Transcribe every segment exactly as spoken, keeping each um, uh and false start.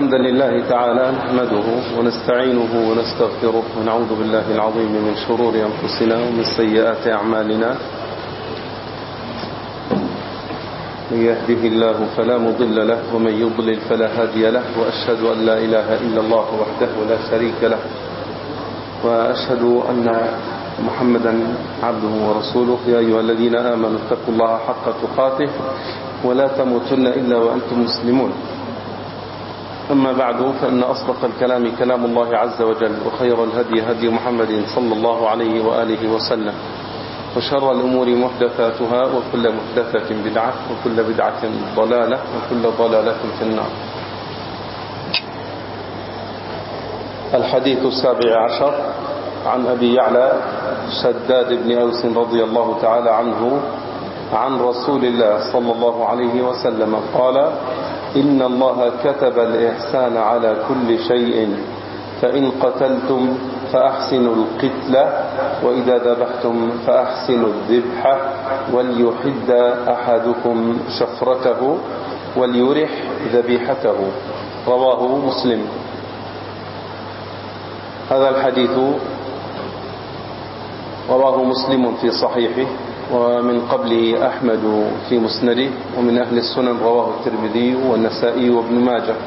الحمد لله تعالى نحمده ونستعينه ونستغفره ونعوذ بالله العظيم من شرور أنفسنا ومن سيئات أعمالنا. من يهده الله فلا مضل له ومن يضلل فلا هادي له، وأشهد أن لا إله إلا الله وحده لا شريك له، وأشهد أن محمدا عبده ورسوله. يا أيها الذين آمنوا اتقوا الله حق تقاته ولا تموتن إلا وأنتم مسلمون. أما بعد، فإن أصدق الكلام كلام الله عز وجل، وخير الهدي هدي محمد صلى الله عليه وآله وسلم، وشر الأمور محدثاتها، وكل محدثة بدعة، وكل بدعة ضلالة، وكل ضلالة في النار. الحديث السابع عشر عن أبي يعلى شداد بن أوس رضي الله تعالى عنه عن رسول الله صلى الله عليه وسلم قال: إن الله كتب الإحسان على كل شيء، فإن قتلتم فأحسنوا القتلة، وإذا ذبحتم فأحسنوا الذبح، وليحد أحدكم شفرته وليرح ذبيحته. رواه مسلم. هذا الحديث رواه مسلم في صحيحه، ومن قبله أحمد في مسنده، ومن أهل السنن رواه الترمذي والنسائي وابن ماجه.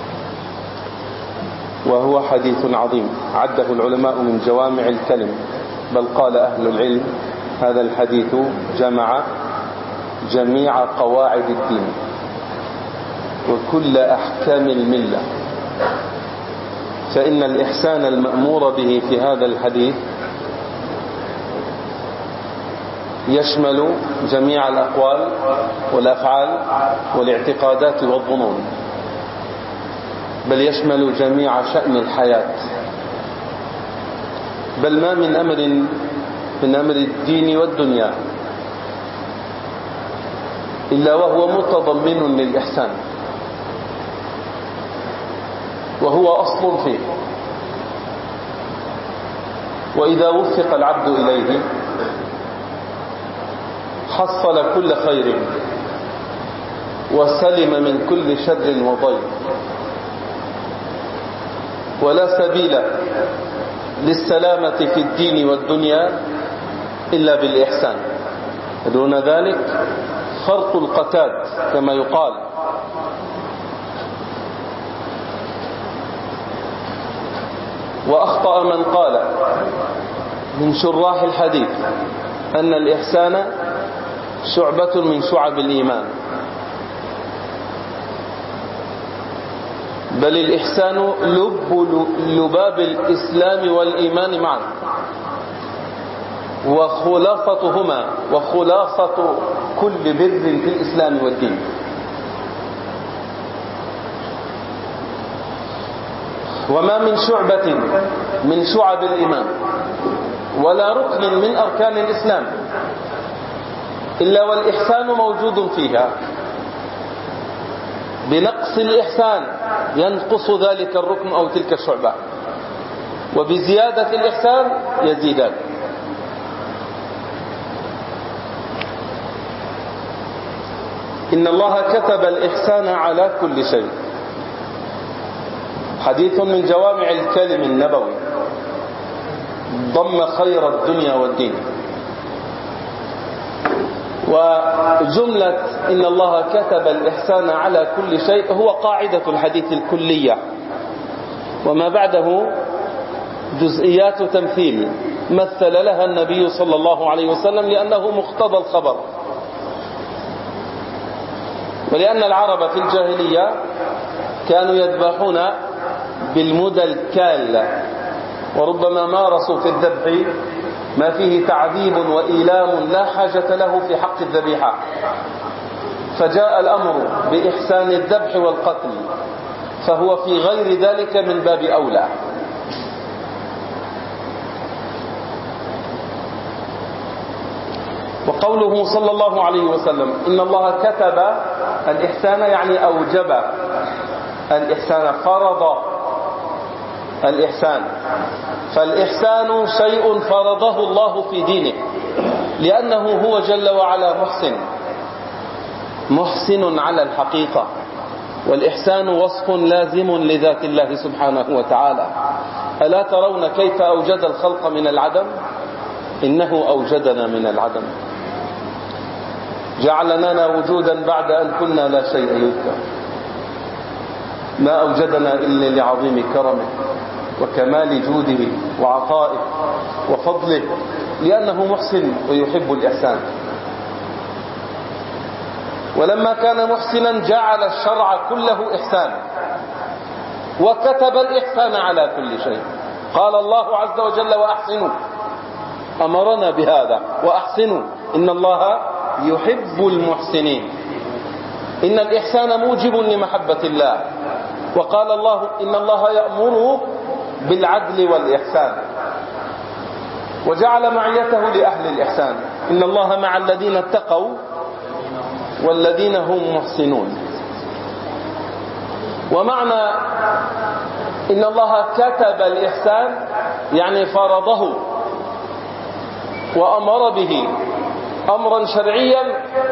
وهو حديث عظيم عده العلماء من جوامع الكلم، بل قال أهل العلم هذا الحديث جمع جميع قواعد الدين وكل أحكام الملة، فإن الإحسان المأمور به في هذا الحديث يشمل جميع الأقوال والأفعال والاعتقادات والظنون، بل يشمل جميع شأن الحياة، بل ما من أمر من أمر الدين والدنيا إلا وهو متضمن للإحسان، وهو أصل فيه. وإذا وفق العبد إليه حصل كل خير وسلم من كل شر وضير، ولا سبيل للسلامة في الدين والدنيا إلا بالإحسان. دون ذلك خرق القتاد كما يقال. وأخطأ من قال من شراح الحديث أن الإحسان شعبة من شعب الإيمان، بل الإحسان لب لباب الإسلام والإيمان معا، وخلاصتهما وخلاصة كل بر في الإسلام والدين. وما من شعبة من شعب الإيمان ولا ركن من أركان الإسلام إلا والإحسان موجود فيها. بنقص الإحسان ينقص ذلك الركن أو تلك الشعبة، وبزيادة الإحسان يزيدان. إن الله كتب الإحسان على كل شيء. حديث من جوامع الكلم النبوي ضم خير الدنيا والدين. وجملة إن الله كتب الإحسان على كل شيء هو قاعدة الحديث الكلية، وما بعده جزئيات تمثيل مثل لها النبي صلى الله عليه وسلم، لأنه مقتضى الخبر. ولأن العرب في الجاهلية كانوا يذبحون بالمدى الكالة، وربما مارسوا في الذبح ما فيه تعذيب وإيلام لا حاجة له في حق الذبيحة، فجاء الأمر بإحسان الذبح والقتل، فهو في غير ذلك من باب أولى. وقوله صلى الله عليه وسلم إن الله كتب الإحسان يعني أوجب الإحسان، فرض الإحسان. فالإحسان شيء فرضه الله في دينه، لأنه هو جل وعلا محسن، محسن على الحقيقة، والإحسان وصف لازم لذات الله سبحانه وتعالى. ألا ترون كيف أوجد الخلق من العدم؟ إنه أوجدنا من العدم، جعل لنا وجودا بعد أن كنا لا شيء يذكر. ما أوجدنا إلا لعظيم كرمه وكمال جوده وعطائه وفضله، لأنه محسن ويحب الإحسان. ولما كان محسنا جعل الشرع كله إحسانا، وكتب الإحسان على كل شيء. قال الله عز وجل: وأحسنوا، أمرنا بهذا، وأحسنوا إن الله يحب المحسنين. إن الإحسان موجب لمحبة الله. وقال الله: إن الله يأمر بالعدل والإحسان، وجعل معيته لأهل الإحسان. إن الله مع الذين اتقوا والذين هم محسنون. ومعنى إن الله كتب الإحسان يعني فرضه وأمر به أمرا شرعيا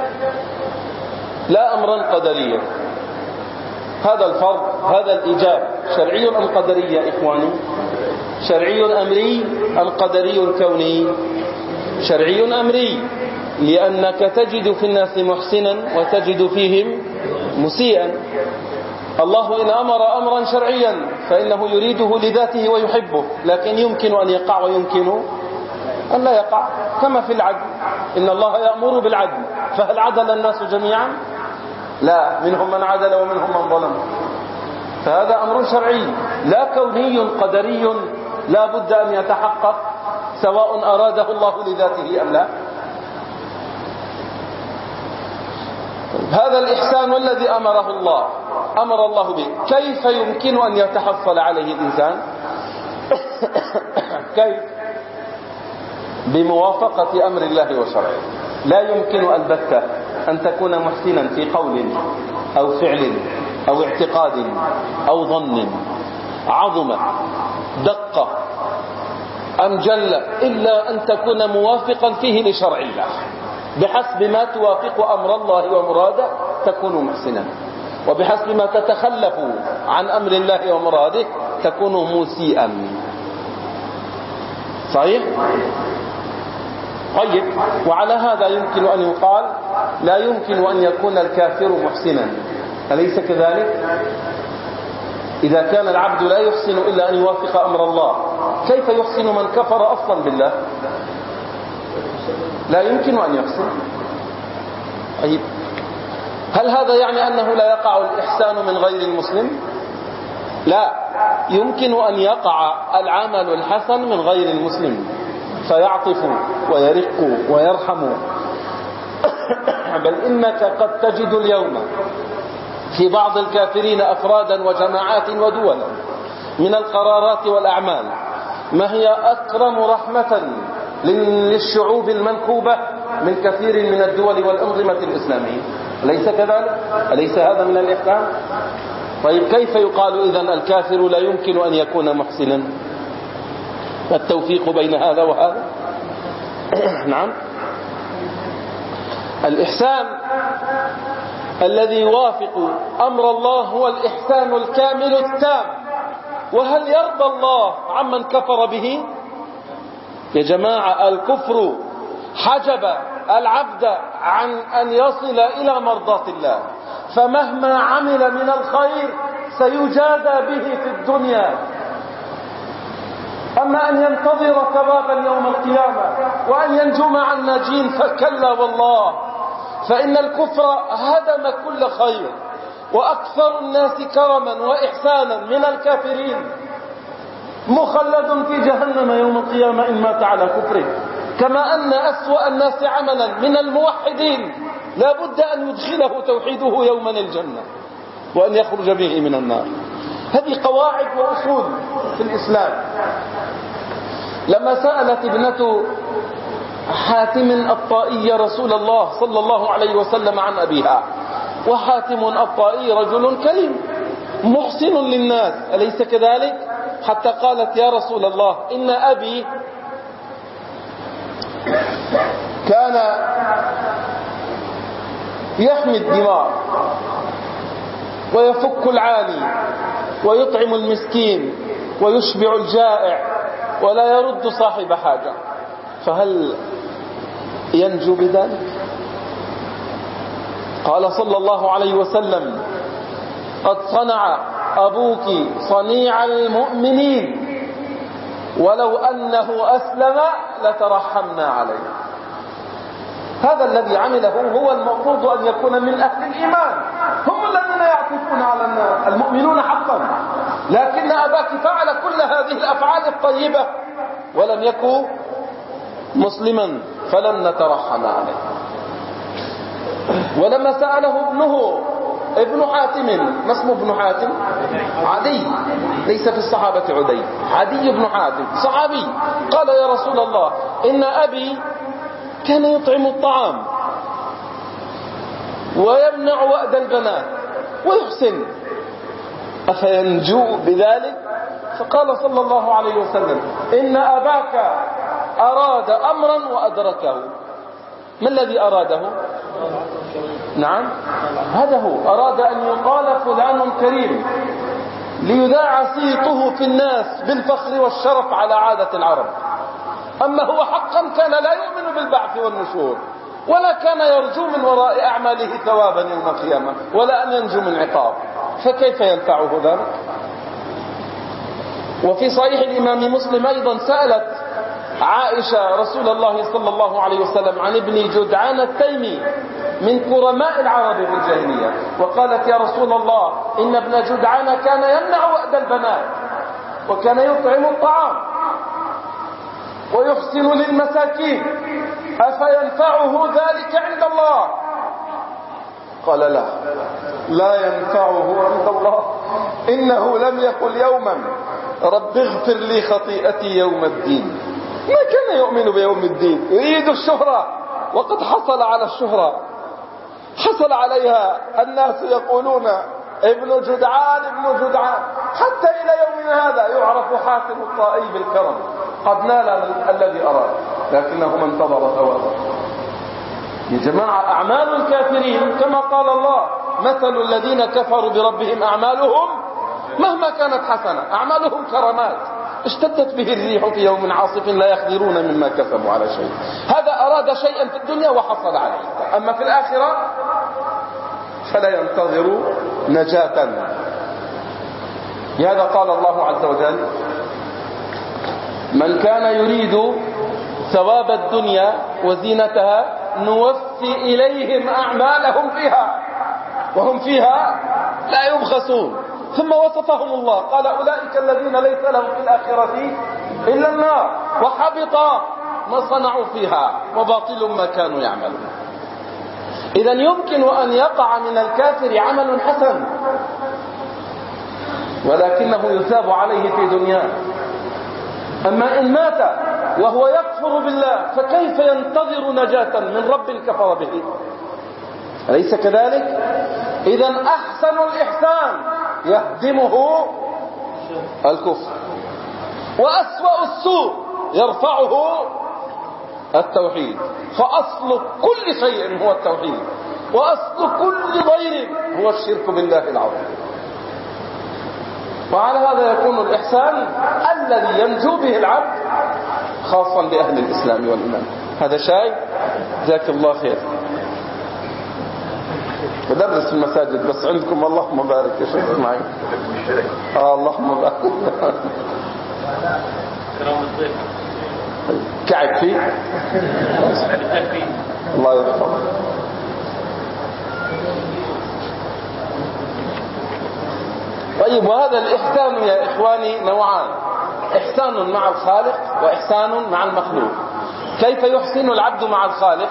لا أمرا قدريا. هذا الفرض، هذا الإيجاب شرعي أم قدري يا إخواني؟ شرعي أمري أم قدري كوني؟ شرعي أمري، لأنك تجد في الناس محسنا وتجد فيهم مسيئا. الله إن أمر أمرا شرعيا فإنه يريده لذاته ويحبه، لكن يمكن أن يقع ويمكن أن لا يقع، كما في العدل. إن الله يأمر بالعدل، فهل عدل الناس جميعا؟ لا، منهم من عدل ومنهم من ظلم. فهذا أمر شرعي لا كوني قدري لا بد أن يتحقق، سواء أراده الله لذاته أم لا. هذا الإحسان الذي أمره الله أمر الله به، كيف يمكن أن يتحصل عليه الإنسان؟ كيف؟ بموافقة أمر الله وشرعه. لا يمكن البتة أن تكون محسنا في قول أو فعل أو اعتقاد أو ظن، عظم دقة أم جل، إلا أن تكون موافقا فيه لشرع الله. بحسب ما توافق أمر الله ومراده تكون محسنا، وبحسب ما تتخلف عن أمر الله ومراده تكون مسيئا. صحيح؟ طيب، وعلى هذا يمكن أن يقال لا يمكن أن يكون الكافر محسنا، أليس كذلك؟ إذا كان العبد لا يحسن إلا أن يوافق أمر الله، كيف يحسن من كفر أصلا بالله؟ لا يمكن أن يحسن. طيب، هل هذا يعني أنه لا يقع الإحسان من غير المسلم؟ لا، يمكن أن يقع العمل الحسن من غير المسلم، فيعطف ويرق ويرحم. بل إنك قد تجد اليوم في بعض الكافرين أفرادا وجماعات ودولا من القرارات والأعمال ما هي أكرم رحمة للشعوب المنكوبة من كثير من الدول والأنظمة الإسلامية. أليس كذلك؟ أليس هذا من الإحسان؟ طيب، كيف يقال إذن الكافر لا يمكن أن يكون محسنا؟ التوفيق بين هذا وهذا. نعم، الإحسان الذي يوافق أمر الله هو الإحسان الكامل التام. وهل يرضى الله عمن كفر به؟ يا جماعة، الكفر حجب العبد عن أن يصل إلى مرضاة الله، فمهما عمل من الخير سيجازى به في الدنيا. أما أن ينتظر ثوابا يوم القيامة وأن ينجو مع الناجين فكلا والله، فإن الكفر هدم كل خير، وأكثر الناس كرما وإحسانا من الكافرين مخلد في جهنم يوم القيامة إن مات على كفره. كما أن أسوأ الناس عملا من الموحدين لا بد أن يدخله توحيده يوما الجنة وأن يخرج به من النار. هذه قواعد وأصول في الإسلام. لما سألت ابنة حاتم الطائي رسول الله صلى الله عليه وسلم عن أبيها، وحاتم الطائي رجل كريم محسن للناس، أليس كذلك؟ حتى قالت: يا رسول الله، إن أبي كان يحمي الدماء ويفك العاني ويطعم المسكين ويشبع الجائع ولا يرد صاحب حاجة، فهل ينجو بذلك؟ قال صلى الله عليه وسلم: قد صنع أبوك صنيع المؤمنين ولو أنه أسلم لترحمنا عليه. هذا الذي عمله هو المفروض أن يكون من أهل الإيمان، هم الذين يعطفون على الناس، المؤمنون حقا. لكن أباك فعل كل هذه الأفعال الطيبة ولم يكن مسلما فلن نترحم عليه. ولما سأله ابنه ابن حاتم، ما اسمه ابن حاتم؟ عدي، ليس في الصحابة عدي، عدي بن حاتم صحابي. قال: يا رسول الله، إن أبي كان يطعم الطعام ويمنع وأد البنات ويحسن، أفينجو بذلك؟ فقال صلى الله عليه وسلم: إن أباك أراد أمرا وأدركه. ما الذي أراده؟ نعم، هذا هو، أراد أن يقال فلان كريم ليذاع صيته في الناس بالفخر والشرف على عادة العرب. أما هو حقا كان لا يؤمن بالبعث والنشور، ولا كان يرجو من وراء أعماله ثوابا يوم القيامة ولا أن ينجو من عقاب، فكيف ينفعه ذلك؟ وفي صحيح الإمام مسلم أيضا سألت عائشة رسول الله صلى الله عليه وسلم عن ابن جدعان التيمي من كرماء العرب في الجاهلية، وقالت: يا رسول الله، إن ابن جدعان كان يمنع وأد البنات وكان يطعم الطعام ويحسن للمساكين، أفينفعه ذلك عند الله؟ قال: لا، لا ينفعه عند الله، إنه لم يقل يوما رب اغفر لي خطيئتي يوم الدين. ما كان يؤمن بيوم الدين، يريد الشهرة، وقد حصل على الشهرة، حصل عليها. الناس يقولون ابن جدعان ابن جدعان، حتى إلى يومنا هذا يعرف حاتم الطائي بالكرم، قد نال الذي أراد، لكنه ما انتظر ثوابه. يا جماعة، أعمال الكافرين كما قال الله: مثل الذين كفروا بربهم أعمالهم مهما كانت حسنة، أعمالهم كرمات اشتدت به الريح في يوم عاصف لا يقدرون مما كسبوا على شيء. هذا أراد شيئا في الدنيا وحصل عليه، أما في الآخرة فلا ينتظر نجاة. لهذا قال الله عز وجل: من كان يريد ثواب الدنيا وزينتها نوفي إليهم أعمالهم فيها وهم فيها لا يبخسون. ثم وصفهم الله، قال: أولئك الذين ليس لهم في الآخرة إلا النار وحبط ما صنعوا فيها وباطل ما كانوا يعملون. إذن يمكن أن يقع من الكافر عمل حسن ولكنه يثاب عليه في دنياه. أما إن مات وهو يكفر بالله فكيف ينتظر نجاة من رب كفر به؟ أليس كذلك؟ إذن أحسن الإحسان يهدمه الكفر، وأسوأ السوء يرفعه التوحيد. فأصل كل شيء هو التوحيد، وأصل كل ضير هو الشرك بالله العظيم. وعلى هذا يكون الإحسان الذي ينجو به العبد خاصا بأهل الإسلام والإيمان. هذا شيء جزاك الله خير. بدرس في المساجد بس عندكم اللهم بارك يا شيخ معي. آه اللهم بارك. كعب فيه الله يرحمه. طيب، وهذا الإحسان يا إخواني نوعان: إحسان مع الخالق وإحسان مع المخلوق. كيف يحسن العبد مع الخالق؟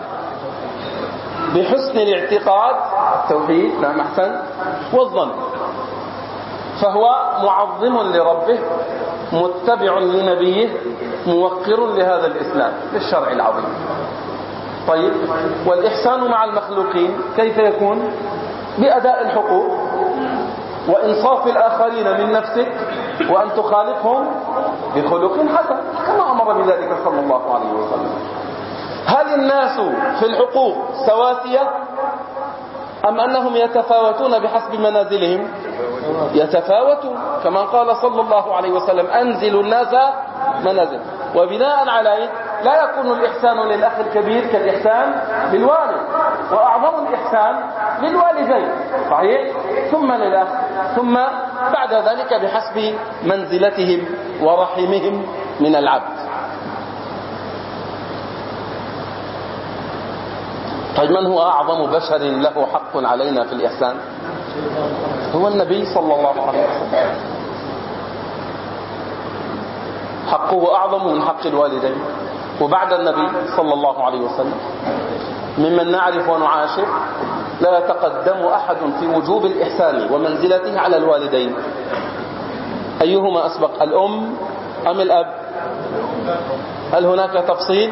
بحسن الاعتقاد، التوحيد، نعم أحسن، والظن، فهو معظم لربه، متبع لنبيه، موقر لهذا الإسلام، للشرع العظيم. طيب، والإحسان مع المخلوقين كيف يكون؟ بأداء الحقوق وإنصاف الآخرين من نفسك، وأن تخالقهم بخلق حسن كما أمر بذلك صلى الله عليه وسلم. هل الناس في الحقوق سواسية أم أنهم يتفاوتون بحسب منازلهم؟ يتفاوتون، كما قال صلى الله عليه وسلم أنزلوا الناس منازل. وبناء عليه لا يكون الإحسان للأخ الكبير كالإحسان للوالد، وأعظم الإحسان للوالدين، صحيح؟ ثم للأخ، ثم بعد ذلك بحسب منزلتهم ورحمهم من العبد. طيب من هو أعظم بشر له حق علينا في الإحسان؟ هو النبي صلى الله عليه وسلم، حقه أعظم من حق الوالدين. وبعد النبي صلى الله عليه وسلم ممن نعرف ونعاشر لا يتقدم أحد في وجوب الإحسان ومنزلته على الوالدين. أيهما أسبق، الأم أم الأب؟ هل هناك تفصيل؟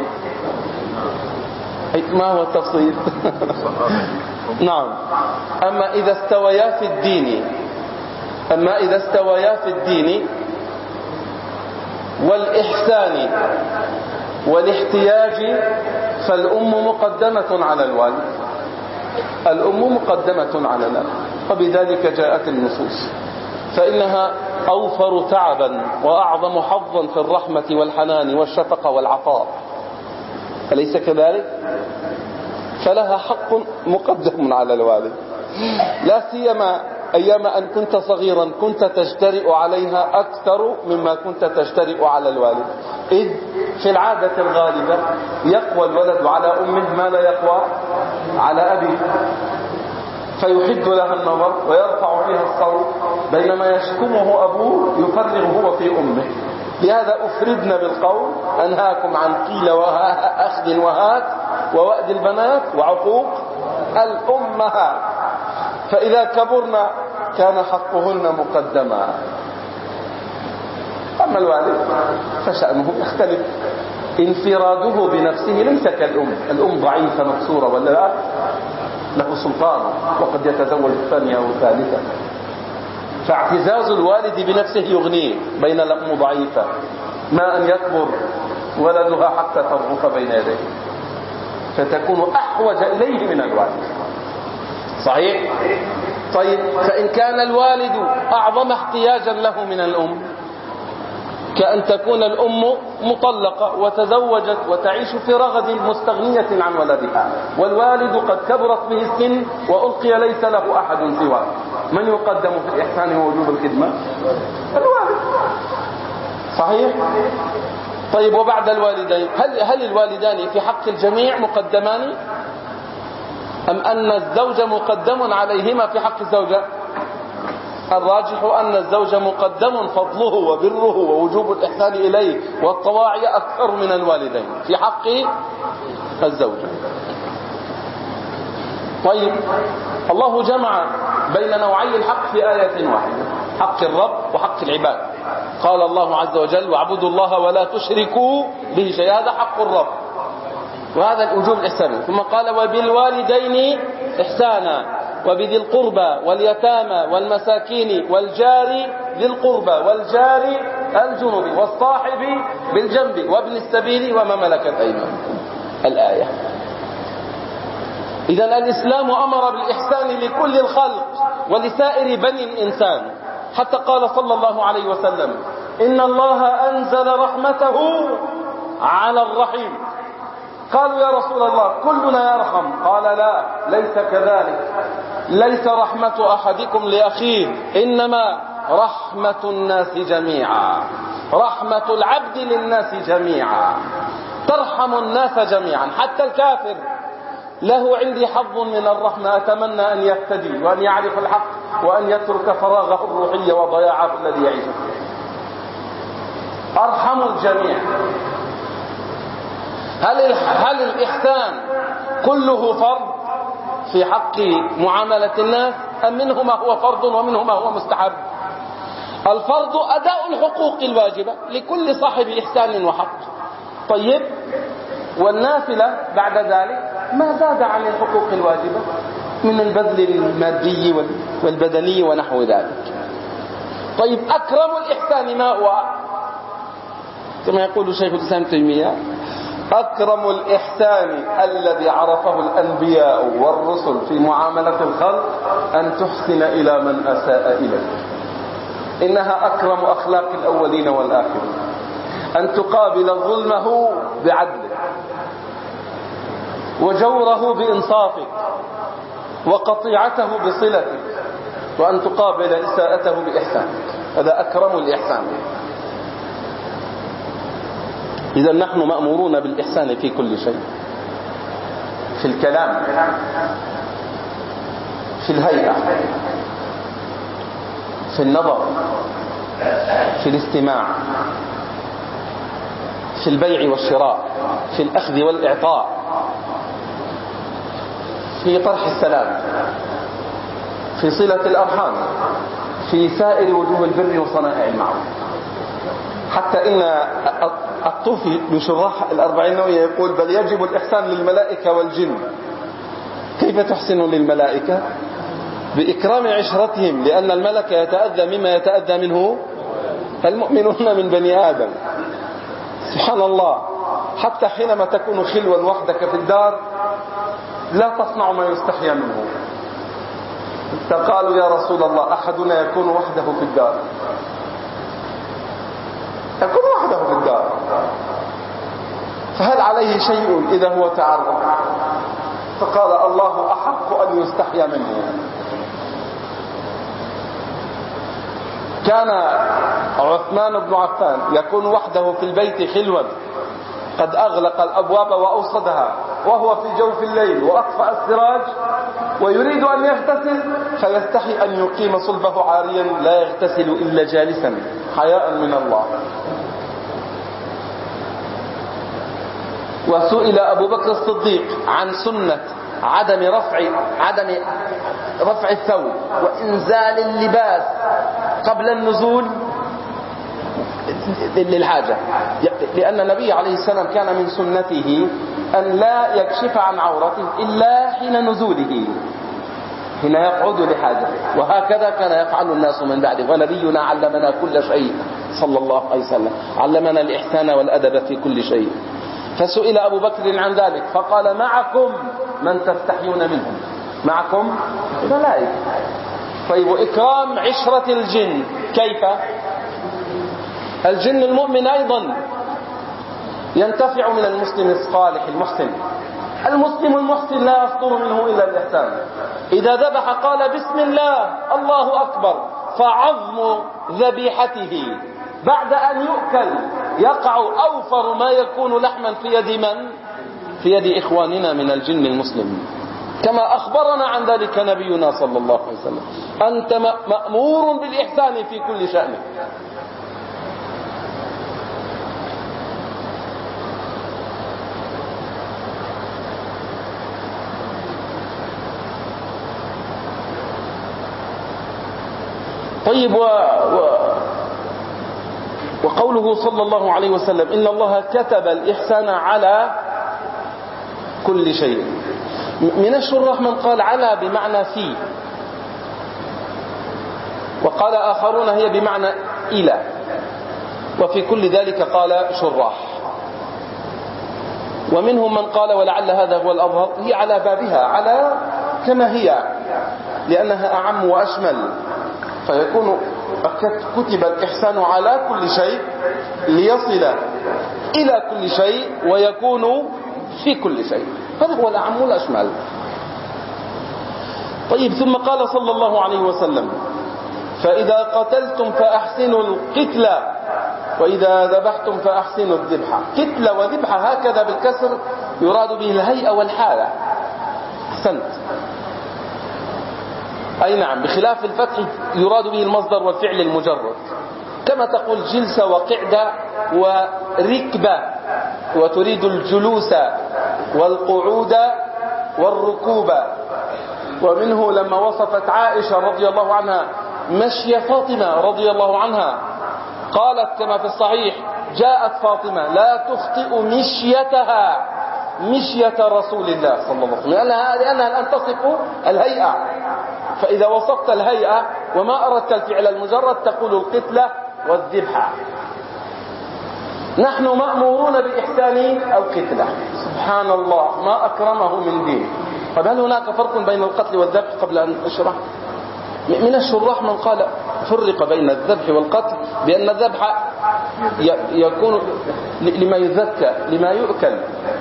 ما هو التفصيل؟ نعم. أما إذا استويا في الدين أما إذا استويا في الدين والإحسان والاحتياج فالأم مقدمة على الوالد، الأم مقدمة على الأب، وبذلك جاءت النصوص، فإنها أوفر تعبا وأعظم حظا في الرحمة والحنان والشفقة والعطاء، أليس كذلك؟ فلها حق مقدم على الوالد، لا سيما أيام أن كنت صغيرا كنت تجترئ عليها أكثر مما كنت تجترئ على الوالد، إذ في العادة الغالبة يقوى الولد على أمه ما لا يقوى على أبيه، فيحد لها النظر ويرفع فيها الصوت، بينما يشكمه أبوه يفرغ هو في أمه. لهذا أفردنا بالقول أنهاكم عن قيل وأخذ وهات ووأد البنات وعقوق الأمهات، فإذا كبرنا كان حقهن مقدما. أما الوالد فشأنه يختلف، انفراده بنفسه ليس كالأم، الأم ضعيفة مكسورة ولا لا، له سلطان وقد يتزوج الثانية والثالثة، فاعتزاز الوالد بنفسه يغنيه، بين الأم ضعيفة ما أن يكبر ولدها حتى ترغف بين يديه، فتكون أحوج إليه من الوالد، صحيح؟ طيب فإن كان الوالد أعظم احتياجا له من الأم، كأن تكون الأم مطلقة وتزوجت وتعيش في رغد مستغنية عن ولدها، والوالد قد كبرت به السن وألقي ليس له أحد سواه، من يقدم في الإحسان ووجوب الخدمة؟ الوالد، صحيح؟ طيب وبعد الوالدين هل, هل الوالدان في حق الجميع مقدمان، أم أن الزوج مقدم عليهما في حق الزوجة؟ الراجح أن الزوج مقدم فضله وبره ووجوب الإحسان إليه والطواعي أكثر من الوالدين في حق الزوجة. طيب الله جمع بين نوعي الحق في آية واحدة، حق الرب وحق العباد. قال الله عز وجل واعبدوا الله ولا تشركوا به شيئا، هذا حق الرب وهذا الوجوب الإحساني. ثم قال وبالوالدين إحسانا وبذي القربى واليتامى والمساكين والجار ذي القربى والجار الجنب والصاحب بالجنب وابن السبيل وما ملكت أيمانكم، الآية. إذن الإسلام أمر بالإحسان لكل الخلق ولسائر بني الإنسان، حتى قال صلى الله عليه وسلم إن الله أنزل رحمته على الرحيم. قالوا يا رسول الله كلنا يرحم، قال لا، ليس كذلك، ليس رحمة أحدكم لأخيه، إنما رحمة الناس جميعا، رحمة العبد للناس جميعا، ترحم الناس جميعا، حتى الكافر له عندي حظ من الرحمة، أتمنى أن يهتدي وأن يعرف الحق وأن يترك فراغه الروحي وضياعه الذي يعيش فيه. أرحم الجميع. هل هل الإحسان كله فرض في حق معاملة الناس، أم منه ما هو فرض ومنه ما هو مستحب؟ الفرض أداء الحقوق الواجبة لكل صاحب إحسان وحق. طيب والنافلة بعد ذلك ما زاد عن الحقوق الواجبة من البذل المادي والبدني ونحو ذلك. طيب أكرم الإحسان ما هو؟ كما يقول شيخ الإسلام ابن تيمية أكرم الإحسان الذي عرفه الأنبياء والرسل في معاملة الخلق أن تحسن إلى من أساء إليك. إنها أكرم أخلاق الأولين والآخرين، أن تقابل ظلمه بعدله وجوره بإنصافك وقطيعته بصلتك، وأن تقابل إساءته بإحسانك. هذا أكرم الإحسان. إذا نحن مأمورون بالإحسان في كل شيء، في الكلام، في الهيئة، في النظر، في الاستماع، في البيع والشراء، في الأخذ والإعطاء، في طرح السلام، في صلة الأرحام، في سائر وجوه البر وصنائع المعروف. حتى إن الطوفي بشراح الأربعين النووية يقول: بل يجب الإحسان للملائكة والجن. كيف تحسن للملائكة؟ بإكرام عشرتهم، لأن الملك يتأذى مما يتأذى منه المؤمنون من بني آدم. سبحان الله، حتى حينما تكون خلوا وحدك في الدار لا تصنع ما يستحيا منه. فقالوا: يا رسول الله، أحدنا يكون وحده في الدار، يكون وحده في الدار، فهل عليه شيء إذا هو تعرض؟ فقال: الله أحق أن يستحيا منه. كان عثمان بن عفان يكون وحده في البيت خلوا، قد أغلق الأبواب وأوصدها، وهو في جوف الليل وأطفأ السراج ويريد أن يغتسل، فيستحي أن يقيم صلبه عاريا لا يغتسل إلا جالسا حياء من الله. وسئل أبو بكر الصديق عن سنة عدم رفع عدم رفع الثوب وإنزال اللباس قبل النزول للحاجة، لأن النبي عليه السلام كان من سنته أن لا يكشف عن عورته إلا حين نزوله، حين يقعد لحاجة، وهكذا كان يفعل الناس من بعده. ونبينا علمنا كل شيء صلى الله عليه وسلم، علمنا الإحسان والأدب في كل شيء. فسئل أبو بكر عن ذلك فقال: معكم من تستحيون منهم، معكم الملائكة. طيب، وإكرام عشرة الجن كيف؟ الجن المؤمن أيضا ينتفع من المسلم الصالح المحسن. المسلم المحسن لا يصدر منه إلا الإحسان. إذا ذبح قال: بسم الله، الله أكبر، فعظم ذبيحته بعد أن يؤكل يقع أوفر ما يكون لحما في يد من؟ في يد إخواننا من الجن المسلم، كما أخبرنا عن ذلك نبينا صلى الله عليه وسلم. أنت مأمور بالإحسان في كل شأن. طيب، و... و... وقوله صلى الله عليه وسلم: إن الله كتب الإحسان على كل شيء. من الشراح من قال على بمعنى في، وقال آخرون هي بمعنى إلى، وفي كل ذلك قال شراح. ومنهم من قال، ولعل هذا هو الأظهر، هي على بابها، على كما هي، لأنها أعم وأشمل، فيكون كتب الإحسان على كل شيء ليصل إلى كل شيء ويكون في كل شيء. هذا هو الأعم والأشمل. طيب، ثم قال صلى الله عليه وسلم: فإذا قتلتم فأحسنوا القتل وإذا ذبحتم فأحسنوا الذبح. قتل وذبح هكذا بالكسر يراد به الهيئة والحالة. أحسنت. أي نعم، بخلاف الفتح يراد به المصدر والفعل المجرد، كما تقول جلسة وقعدة وركبة، وتريد الجلوس والقعود والركوب. ومنه لما وصفت عائشة رضي الله عنها مشي فاطمة رضي الله عنها، قالت كما في الصحيح: جاءت فاطمة لا تخطئ مشيتها مشية رسول الله صلى الله عليه وسلم، لأنها, لأنها الآن تصف الهيئة. فإذا وصفت الهيئة وما أردت الفعل المجرد تقول القتلة والذبحة. نحن مأمورون بإحسان القتلة. سبحان الله، ما أكرمه من دين. طب هل هناك فرق بين القتل والذبح قبل أن أشرح؟ من الشراح من قال فرق بين الذبح والقتل بأن الذبح يكون لما يذكى لما يؤكل،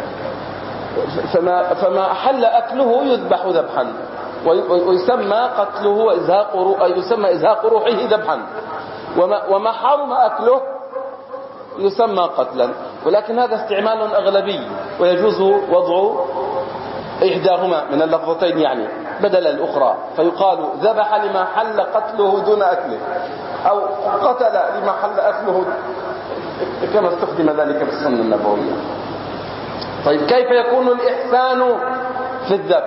فما, فما أحل أكله يذبح ذبحا، ويسمى قتله إزهاق يسمى إزهاق روحه ذبحا، وما, وما حرم أكله يسمى قتلا. ولكن هذا استعمال أغلبي، ويجوز وضع إحداهما من اللفظتين يعني بدل الأخرى، فيقال ذبح لما حل قتله دون أكله، أو قتل لما حل أكله، كما استخدم ذلك في السنة النبوية. طيب كيف يكون الإحسان في الذبح؟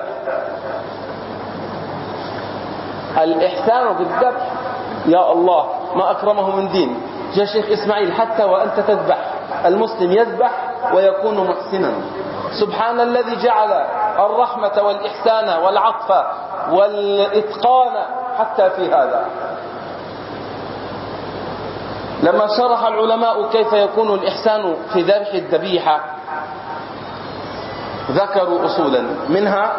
الإحسان في الذبح يا الله ما أكرمه من دين. يا شيخ إسماعيل حتى وأنت تذبح المسلم يذبح ويكون محسنا. سبحان الذي جعل الرحمة والإحسان والعطف والإتقان حتى في هذا. لما شرح العلماء كيف يكون الإحسان في ذبح الذبيحة ذكروا أصولا منها،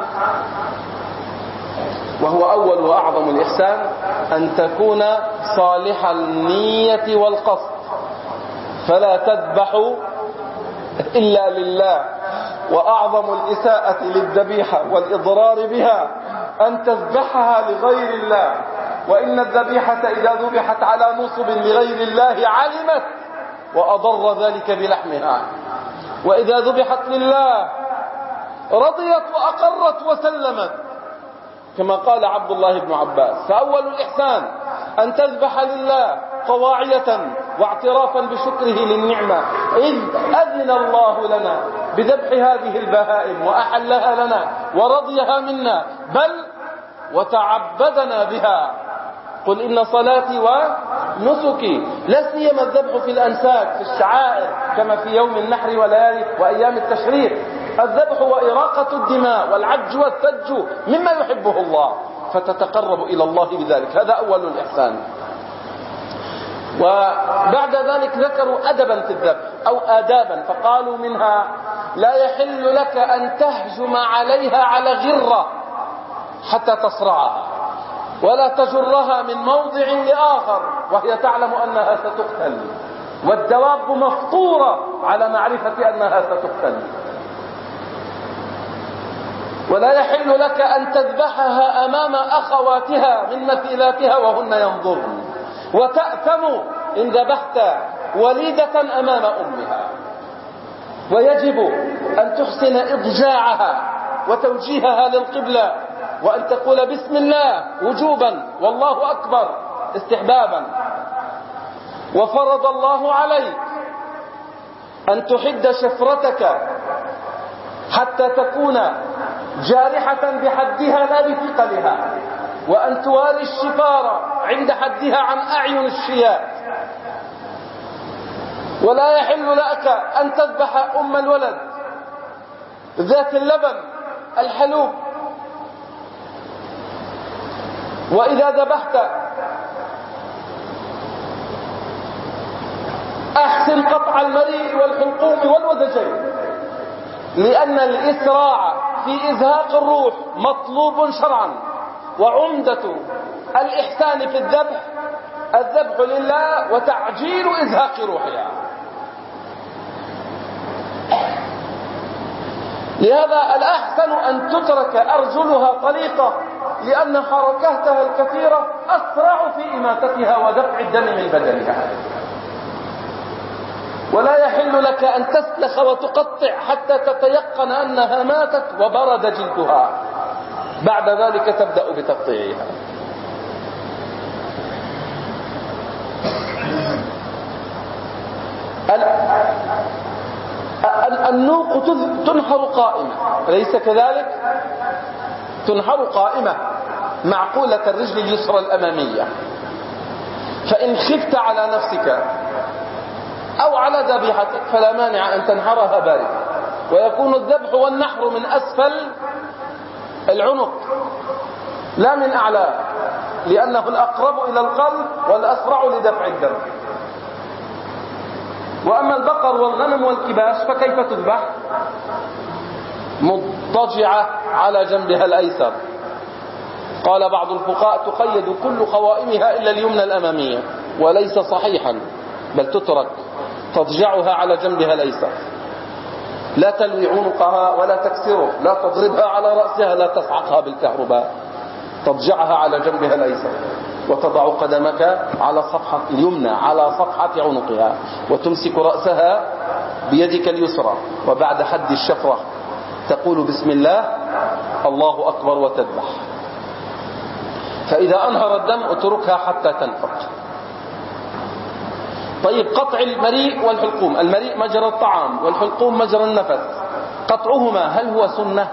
وهو أول وأعظم الإحسان أن تكون صالح النية والقصد، فلا تذبح إلا لله. وأعظم الإساءة للذبيحة والإضرار بها أن تذبحها لغير الله، وإن الذبيحة إذا ذبحت على نصب لغير الله علمت وأضر ذلك بلحمها، وإذا ذبحت لله رضيت وأقرت وسلمت، كما قال عبد الله بن عباس. فأول الإحسان أن تذبح لله طواعية واعترافا بشكره للنعمة، إذ أذن الله لنا بذبح هذه البهائم وأحلها لنا ورضيها منا، بل وتعبدنا بها. قل إن صلاتي ونسكي، لا سيما الذبح في الأنساك في الشعائر كما في يوم النحر وليالي وأيام التشريق. الذبح وإراقة الدماء والعج والثج مما يحبه الله، فتتقرب إلى الله بذلك. هذا أول الإحسان. وبعد ذلك ذكروا أدبا في الذبح أو آدابا، فقالوا منها لا يحل لك أن تهجم عليها على غرة حتى تصرعها، ولا تجرها من موضع لآخر وهي تعلم أنها ستقتل، والدواب مفطورة على معرفة أنها ستقتل. ولا يحل لك أن تذبحها أمام أخواتها من مثيلاتها وهن ينظرن، وتأثم إن ذبحت وليدة أمام أمها. ويجب أن تحسن إضجاعها وتوجيهها للقبلة، وأن تقول بسم الله وجوبا والله أكبر استحبابا. وفرض الله عليك أن تحد شفرتك حتى تكون جارحة بحدها لا بثقلها، وأن تواري الشفار عند حدها عن أعين الشياء. ولا يحل لك أن تذبح أم الولد ذات اللبن الحلوب. وإذا ذبحت أحسن قطع المريء والحلقوم والودجين، لأن الإسراع في إزهاق الروح مطلوب شرعا. وعمدة الإحسان في الذبح الذبح لله وتعجيل إزهاق روحها. لهذا الأحسن أن تترك أرجلها طليقة، لأن حركاتها الكثيرة أسرع في إماتتها ودفع الدم من بدنها. ولا يحل لك أن تسلخ وتقطع حتى تتيقن أنها ماتت وبرد جلدها، بعد ذلك تبدأ بتقطيعها. النوق تنحر قائمة، أليس كذلك؟ تنحر قائمة معقولة الرجل اليسرى الأمامية. فإن خفت على نفسك أو على ذبيحتك فلا مانع أن تنحرها باردة، ويكون الذبح والنحر من أسفل العنق لا من أعلاه، لأنه الأقرب إلى القلب والأسرع لدفع الدم. وأما البقر والغنم والكباش فكيف تذبح؟ مضطجعة على جنبها الأيسر. قال بعض الفقهاء تقيد كل قوائمها إلا اليمنى الأمامية، وليس صحيحا، بل تترك تضجعها على جنبها الأيسر، لا تلوي عنقها ولا تكسره، لا تضربها على رأسها، لا تصعقها بالكهرباء، تضجعها على جنبها الأيسر، وتضع قدمك على صفحة اليمنى على صفحة عنقها، وتمسك رأسها بيدك اليسرى، وبعد حد الشفرة تقول بسم الله الله أكبر وتذبح. فإذا أنهر الدم اتركها حتى تنفق. طيب، قطع المريء والحلقوم. المريء مجرى الطعام والحلقوم مجرى النفس، قطعهما هل هو سنة؟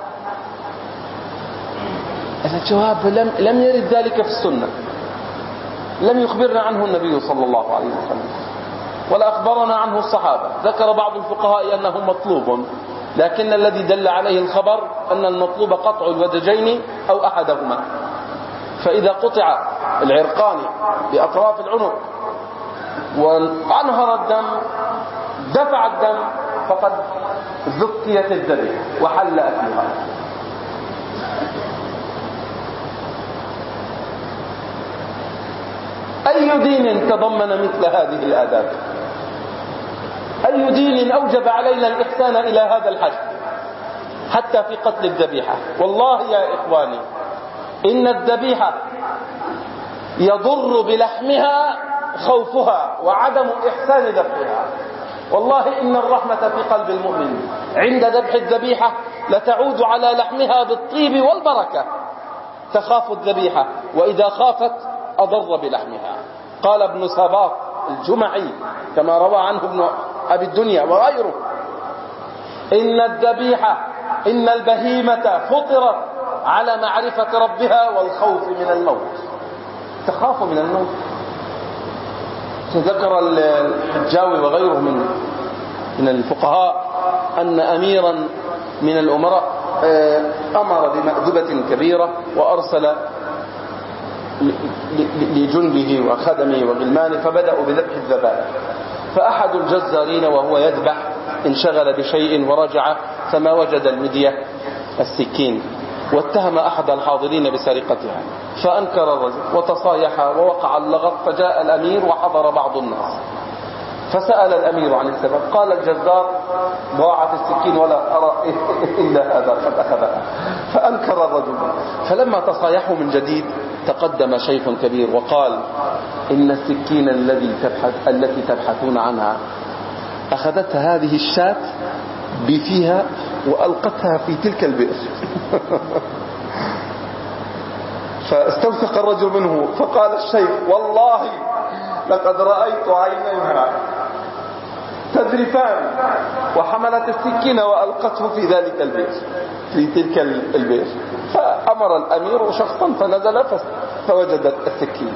الجواب لم, لم يرد ذلك في السنة، لم يخبرنا عنه النبي صلى الله عليه وسلم ولا أخبرنا عنه الصحابة. ذكر بعض الفقهاء أنه مطلوب، لكن الذي دل عليه الخبر أن المطلوب قطع الودجين أو أحدهما. فإذا قطع العرقان بأطراف العنق وانهر الدم دفع الدم فقد ذكيت الذبيحة وحل أكلها. أي دين تضمن مثل هذه الآداب؟ أي دين أوجب علينا الإحسان إلى هذا الحد حتى في قتل الذبيحة؟ والله يا إخواني إن الذبيحة يضر بلحمها خوفها وعدم إحسان ذبحها. والله إن الرحمة في قلب المؤمن عند ذبح الذبيحة لتعود على لحمها بالطيب والبركة. تخاف الذبيحة، وإذا خافت أضر بلحمها. قال ابن سباط الجمعي كما روى عنه ابن أبي الدنيا وغيره: إن الذبيحة إن البهيمة فطرت على معرفة ربها والخوف من الموت. تخاف من الموت. ذكر الحجاوي وغيره من من الفقهاء أن أميرا من الأمراء أمر بمأدبة كبيرة وأرسل لجنبه وخدمه وغلمانه فبدأوا بذبح الذبائح. فأحد الجزارين وهو يذبح انشغل بشيء ورجع فما وجد المدية السكين، واتهم أحد الحاضرين بسرقتها، فأنكر الرجل وتصايح ووقع اللغط. فجاء الأمير وحضر بعض الناس فسأل الأمير عن السبب. قال الجزار: ضاعت السكين ولا أرى إلا هذا قد أخذها. فأنكر الرجل. فلما تصايحوا من جديد تقدم شيخ كبير وقال: إن السكين الذي تبحث التي تبحثون عنها أخذتها هذه الشاة بفيها وألقتها في تلك البئر. فاستوثق الرجل منه فقال الشيخ: والله لقد رأيت عينيها تذرفان، وحملت السكين وألقته في ذلك البئر في تلك البئر. فأمر الأمير شخصا فنزل فوجدت السكين.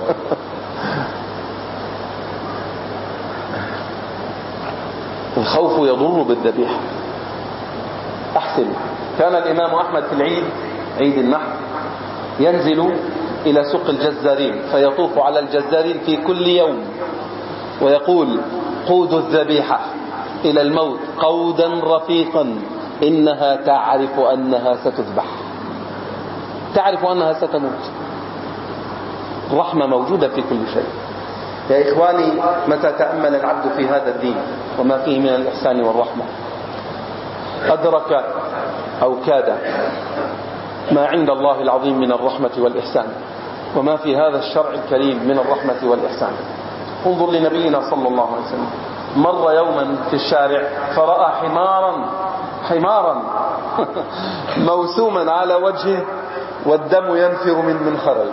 الخوف يضر بالذبيحة. أحسن، كان الإمام أحمد في العيد عيد النحر ينزل إلى سوق الجزارين فيطوف على الجزارين في كل يوم ويقول: قود الذبيحة إلى الموت قودا رفيقا، إنها تعرف أنها ستذبح، تعرف أنها ستموت. الرحمة موجودة في كل شيء. يا إخواني، متى تأمل العبد في هذا الدين وما فيه من الإحسان والرحمة أدرك أو كاد ما عند الله العظيم من الرحمة والإحسان، وما في هذا الشرع الكريم من الرحمة والإحسان. انظر لنبينا صلى الله عليه وسلم، مر يوما في الشارع فرأى حمارا حمارا موسوما على وجهه والدم ينفر من منخره.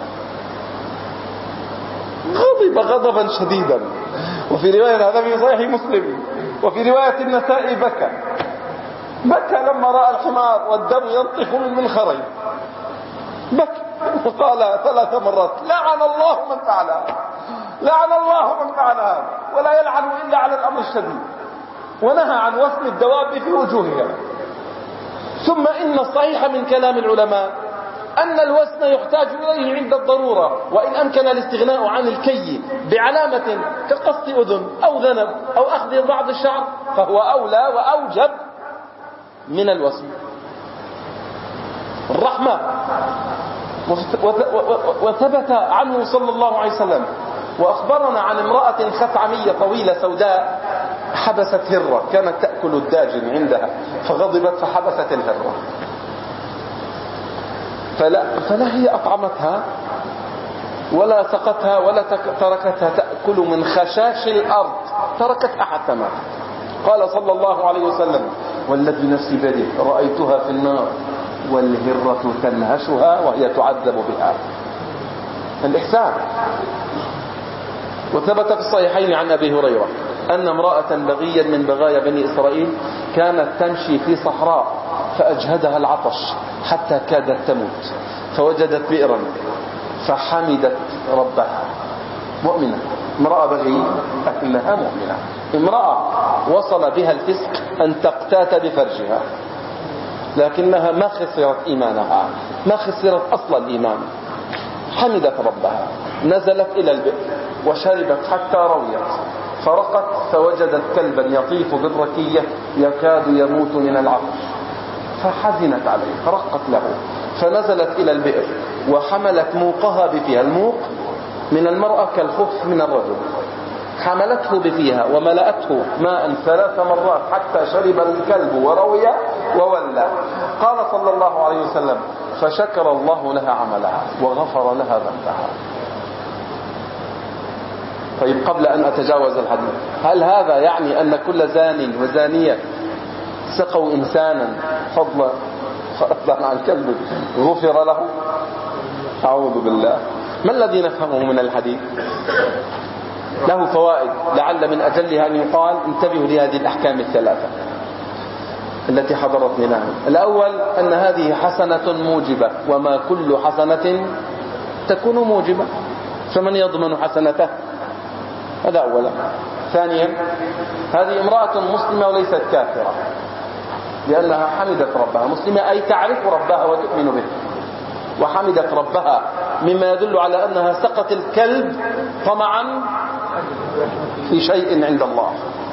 غضب غضبا شديدا، وفي رواية هذا في صحيح مسلم، وفي رواية النسائي بكى بكى لما رأى الحمار والدم ينطف من منخره، بكى وقال ثلاث مرات: لعن الله من فعل هذا، لعن الله من فعل هذا، ولا يلعن إلا على الأمر الشديد، ونهى عن وسم الدواب في وجوهها. ثم إن الصحيح من كلام العلماء أن الوسم يحتاج إليه عند الضرورة، وإن أمكن الاستغناء عن الكي بعلامة كقص أذن أو ذنب أو أخذ بعض الشعر فهو أولى وأوجب من الوصل. الرحمة. وثبت عنه صلى الله عليه وسلم وأخبرنا عن امرأة خثعمية طويلة سوداء حبست هرة كانت تأكل الداجن عندها فغضبت فحبست الهرة، فلا, فلا هي أطعمتها ولا سقتها ولا تركتها تأكل من خشاش الأرض، تركتها حتى ماتت. قال صلى الله عليه وسلم والذي نفسي بيده رأيتها في النار والهرة تنهشها وهي تعذب بها. الإحسان. وثبت في الصحيحين عن أبي هريرة أن امرأة بغيا من بغايا بني إسرائيل كانت تمشي في صحراء فأجهدها العطش حتى كادت تموت فوجدت بئرا فحمدت ربها. مؤمنة، امرأة بغي لكنها مؤمنة، امرأة وصل بها الفسق أن تقتات بفرجها لكنها ما خسرت إيمانها، ما خسرت أصل الإيمان. حمدت ربها، نزلت إلى البئر وشربت حتى رويت، فرقت فوجدت كلبا يطيف بالركية يكاد يموت من العطش فحزنت عليه فرقت له، فنزلت إلى البئر وحملت موقها بفيها. الموق من المرأة كالخف من الرجل، حملته بفيها وملأته ماء ثلاث مرات حتى شرب الكلب وروي وولى. قال صلى الله عليه وسلم فشكر الله لها عملها وغفر لها ذنبها. طيب قبل أن أتجاوز الحديث، هل هذا يعني أن كل زان وزانية سقوا إنسانا فضلا فضلا عن كلب غفر له؟ أعوذ بالله. ما الذي نفهمه من الحديث؟ له فوائد لعل من أجلها أن يقال انتبهوا لهذه الأحكام الثلاثة التي حضرتني لها. الأول أن هذه حسنة موجبة وما كل حسنة تكون موجبة، فمن يضمن حسنته؟ هذا أولا. ثانيا هذه امرأة مسلمة وليست كافرة لأنها حمدت ربها. مسلمة أي تعرف ربها وتؤمن به، وحمدت ربها مما يدل على أنها سقت الكلب طمعا في شيء عند الله.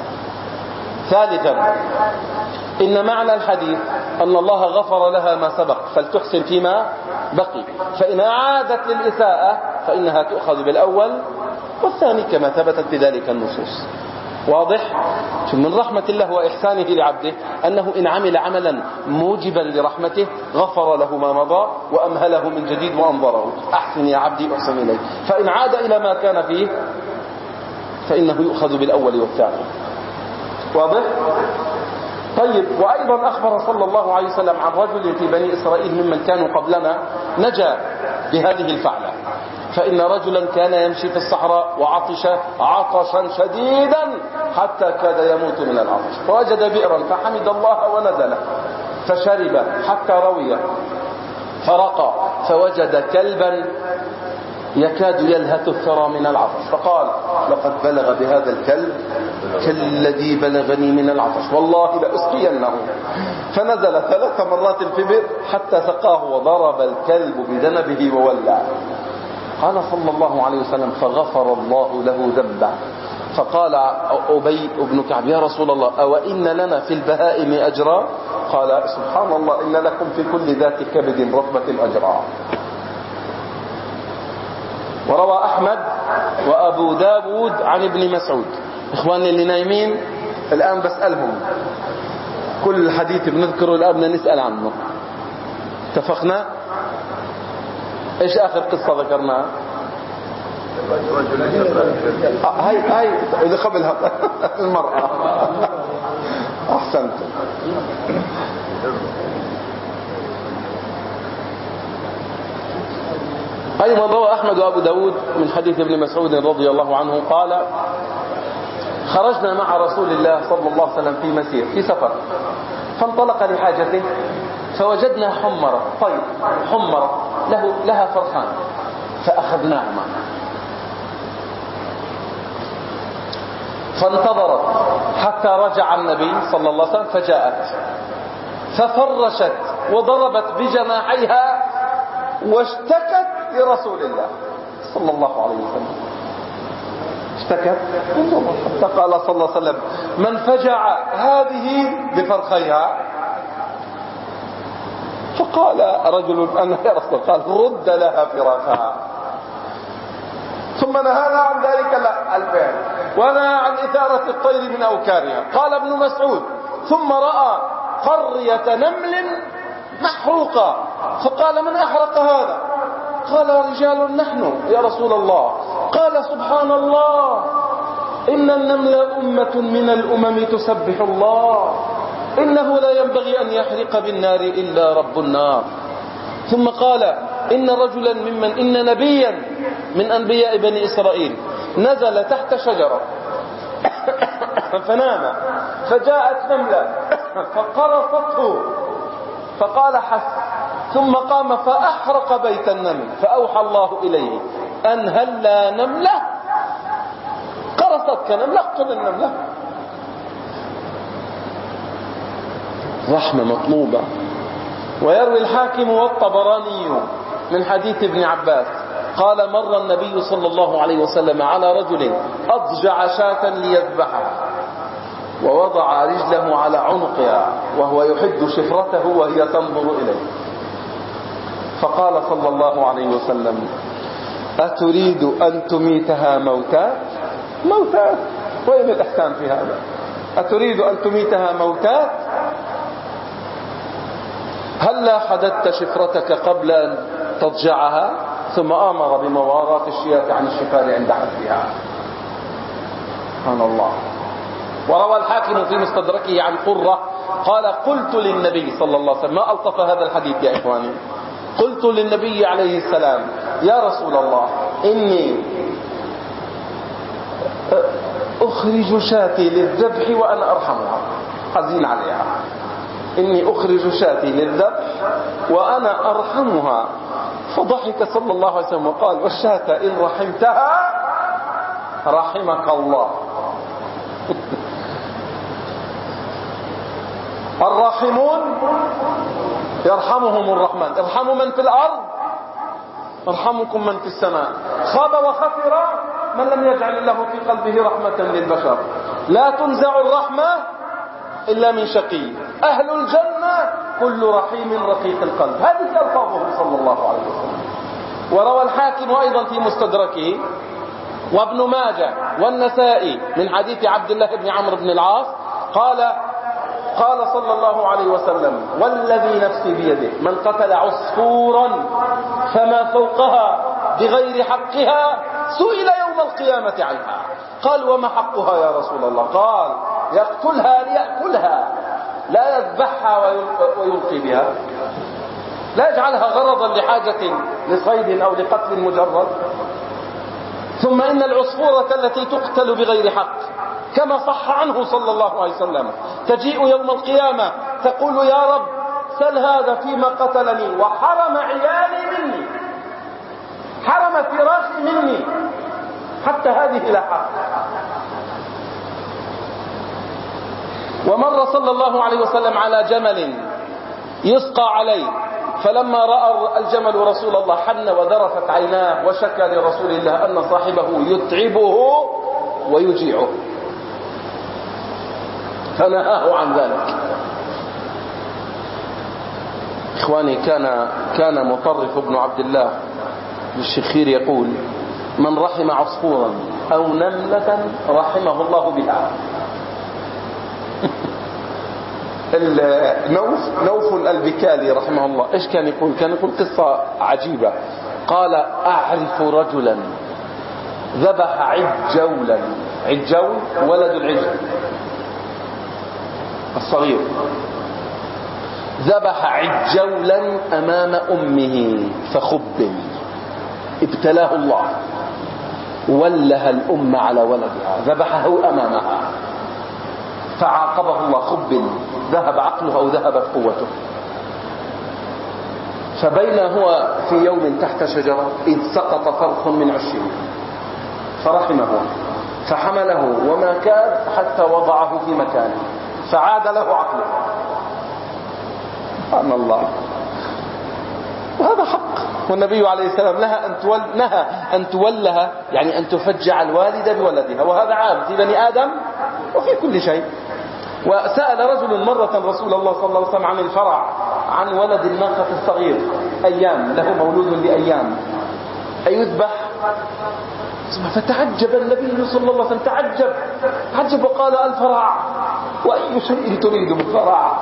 ثالثا إن معنى الحديث أن الله غفر لها ما سبق فلتحسن فيما بقي، فإن أعادت للإساءة فإنها تؤخذ بالأول والثاني كما ثبتت بذلك النصوص. واضح؟ من رحمة الله وإحسانه لعبده أنه إن عمل عملا موجبا لرحمته غفر له ما مضى وأمهله من جديد وأنظره. أحسن يا عبدي أحسن إليك، فإن عاد إلى ما كان فيه فإنه يؤخذ بالأول والثاني. واضح؟ طيب. وأيضا أخبر صلى الله عليه وسلم عن رجل في بني إسرائيل ممن كانوا قبلنا نجا بهذه الفعلة. فإن رجلا كان يمشي في الصحراء وعطش عطشا شديدا حتى كاد يموت من العطش، فوجد بئرا فحمد الله ونزل فشرب حتى روي، فرقى فوجد كلبا يكاد يلهث الثرى من العطش، فقال لقد بلغ بهذا الكلب كالذي بلغني من العطش والله لأسقينه. فنزل ثلاث مرات في بئر حتى سقاه وضرب الكلب بذنبه وولى. قال صلى الله عليه وسلم فغفر الله له ذنبه. فقال أبي بن كعب يا رسول الله أو إن لنا في البهائم أجرا؟ قال سبحان الله إن لكم في كل ذات كبد رطبة أجرا. وروى أحمد وأبو داود عن ابن مسعود. إخواني اللي نايمين الآن بسألهم كل حديث بنذكره الآن نسأل عنه. اتفقنا؟ ايش اخر قصة ذكرناها؟ آه هاي هاي اللي قبلها المرأة. احسنت. ايضا روى احمد وابو داود من حديث ابن مسعود رضي الله عنه قال خرجنا مع رسول الله صلى الله عليه وسلم في مسير في سفر، فانطلق لحاجته فوجدنا حمرة، طيب حمرة له لها فرحان فأخذناها معنا، فانتظرت حتى رجع النبي صلى الله عليه وسلم فجاءت ففرشت وضربت بجناحيها واشتكت لرسول الله صلى الله عليه وسلم. سكت حتى قال صلى الله عليه وسلم من فجع هذه بفرخيها. فقال رجل أنا يا رسول الله، قال رد لها فراخها. ثم نهانا عن ذلك الفعل ونهى عن إثارة الطير من أوكارها. قال ابن مسعود ثم رأى قرية نمل محروقة فقال من أحرق هذا؟ قال رجال نحن يا رسول الله. قال سبحان الله إن النمل أمة من الأمم تسبح الله، إنه لا ينبغي أن يحرق بالنار إلا رب النار. ثم قال إن رجلا ممن إن نبيا من أنبياء بني إسرائيل نزل تحت شجرة فنام فجاءت نملة فقرصته فقال حس، ثم قام فأحرق بيت النمل فأوحى الله إليه أن هلا نملة قرصتك نملة اقتل النملة. رحمة مطلوبة. ويروي الحاكم والطبراني من حديث ابن عباس قال مر النبي صلى الله عليه وسلم على رجل أضجع شاة ليذبحها ووضع رجله على عنقها وهو يحد شفرته وهي تنظر إليه، فقال صلى الله عليه وسلم أتريد أن تميتها موتات؟ موتات، وين الإحسان في هذا؟ أتريد أن تميتها موتات؟ هلا حددت شفرتك قبل أن تضجعها؟ ثم أمر بمواراة الشياة عن الشفار عند حدها. سبحان الله. وروى الحاكم في مستدركه عن قرة قال قلت للنبي صلى الله عليه وسلم، ما ألطف هذا الحديث يا إخواني، قلت للنبي عليه السلام يا رسول الله إني أخرج شاتي للذبح وأنا أرحمها، حزين عليها، إني أخرج شاتي للذبح وأنا أرحمها. فضحك صلى الله عليه وسلم وقال والشاة إن رحمتها رحمك الله. الراحمون يرحمهم الرحمن. ارحموا من في الأرض ارحمكم من في السماء. خاب وخسر من لم يجعل الله في قلبه رحمة للبشر. لا تنزع الرحمة إلا من شقي. أهل الجنة كل رحيم رقيق القلب. هذه ألفاظه صلى الله عليه وسلم. وروى الحاكم أيضا في مستدركه وابن ماجه والنسائي من حديث عبد الله بن عمرو بن العاص قال قال صلى الله عليه وسلم والذي نفسي بيده من قتل عصفورا فما فوقها بغير حقها سئل يوم القيامة عنها. قال وما حقها يا رسول الله؟ قال يقتلها ليأكلها لا يذبحها ويلقي بها، لا يجعلها غرضا لحاجة لصيد أو لقتل مجرد. ثم إن العصفورة التي تقتل بغير حق كما صح عنه صلى الله عليه وسلم تجيء يوم القيامة تقول يا رب سل هذا فيما قتلني وحرم عيالي مني، حرم فراخي مني، حتى هذه لا حق. ومر صلى الله عليه وسلم على جمل يسقى عليه فلما رأى الجمل رسول الله حن وذرفت عيناه وشكى لرسول الله أن صاحبه يتعبه ويجيعه فنهاه عن ذلك. إخواني كان كان مطرف بن عبد الله الشخير يقول من رحم عصفورا أو نملة رحمه الله بها. نوف نوف الألبكالي رحمه الله إيش كان يقول؟ كان يقول قصة عجيبة. قال أعرف رجلا ذبح عجولا، عجول ولد العجل الصغير، ذبح عجولا أمام أمه فخبل، ابتلاه الله وله الأم على ولدها، ذبحه أمامها فعاقبه الله، خبل، ذهب عقله أو ذهبت قوته. فبين هو في يوم تحت شجرة إذ سقط فرخ من عشه فرحمه فحمله وما كاد حتى وضعه في مكانه فعاد له عقله. سبحان الله. وهذا حق. والنبي عليه السلام نهى أن تول نهى أن تولها، يعني أن تفجع الوالدة بولدها، وهذا عام في بني آدم وفي كل شيء. وسأل رجل مرة رسول الله صلى الله عليه وسلم عن الفرع، عن ولد الناقة الصغير أيام، له مولود لأيام، أيذبح؟ فتعجب النبي صلى الله عليه وسلم، تعجب تعجب وقال: الفرع، وأي شيء تريد بالفرع؟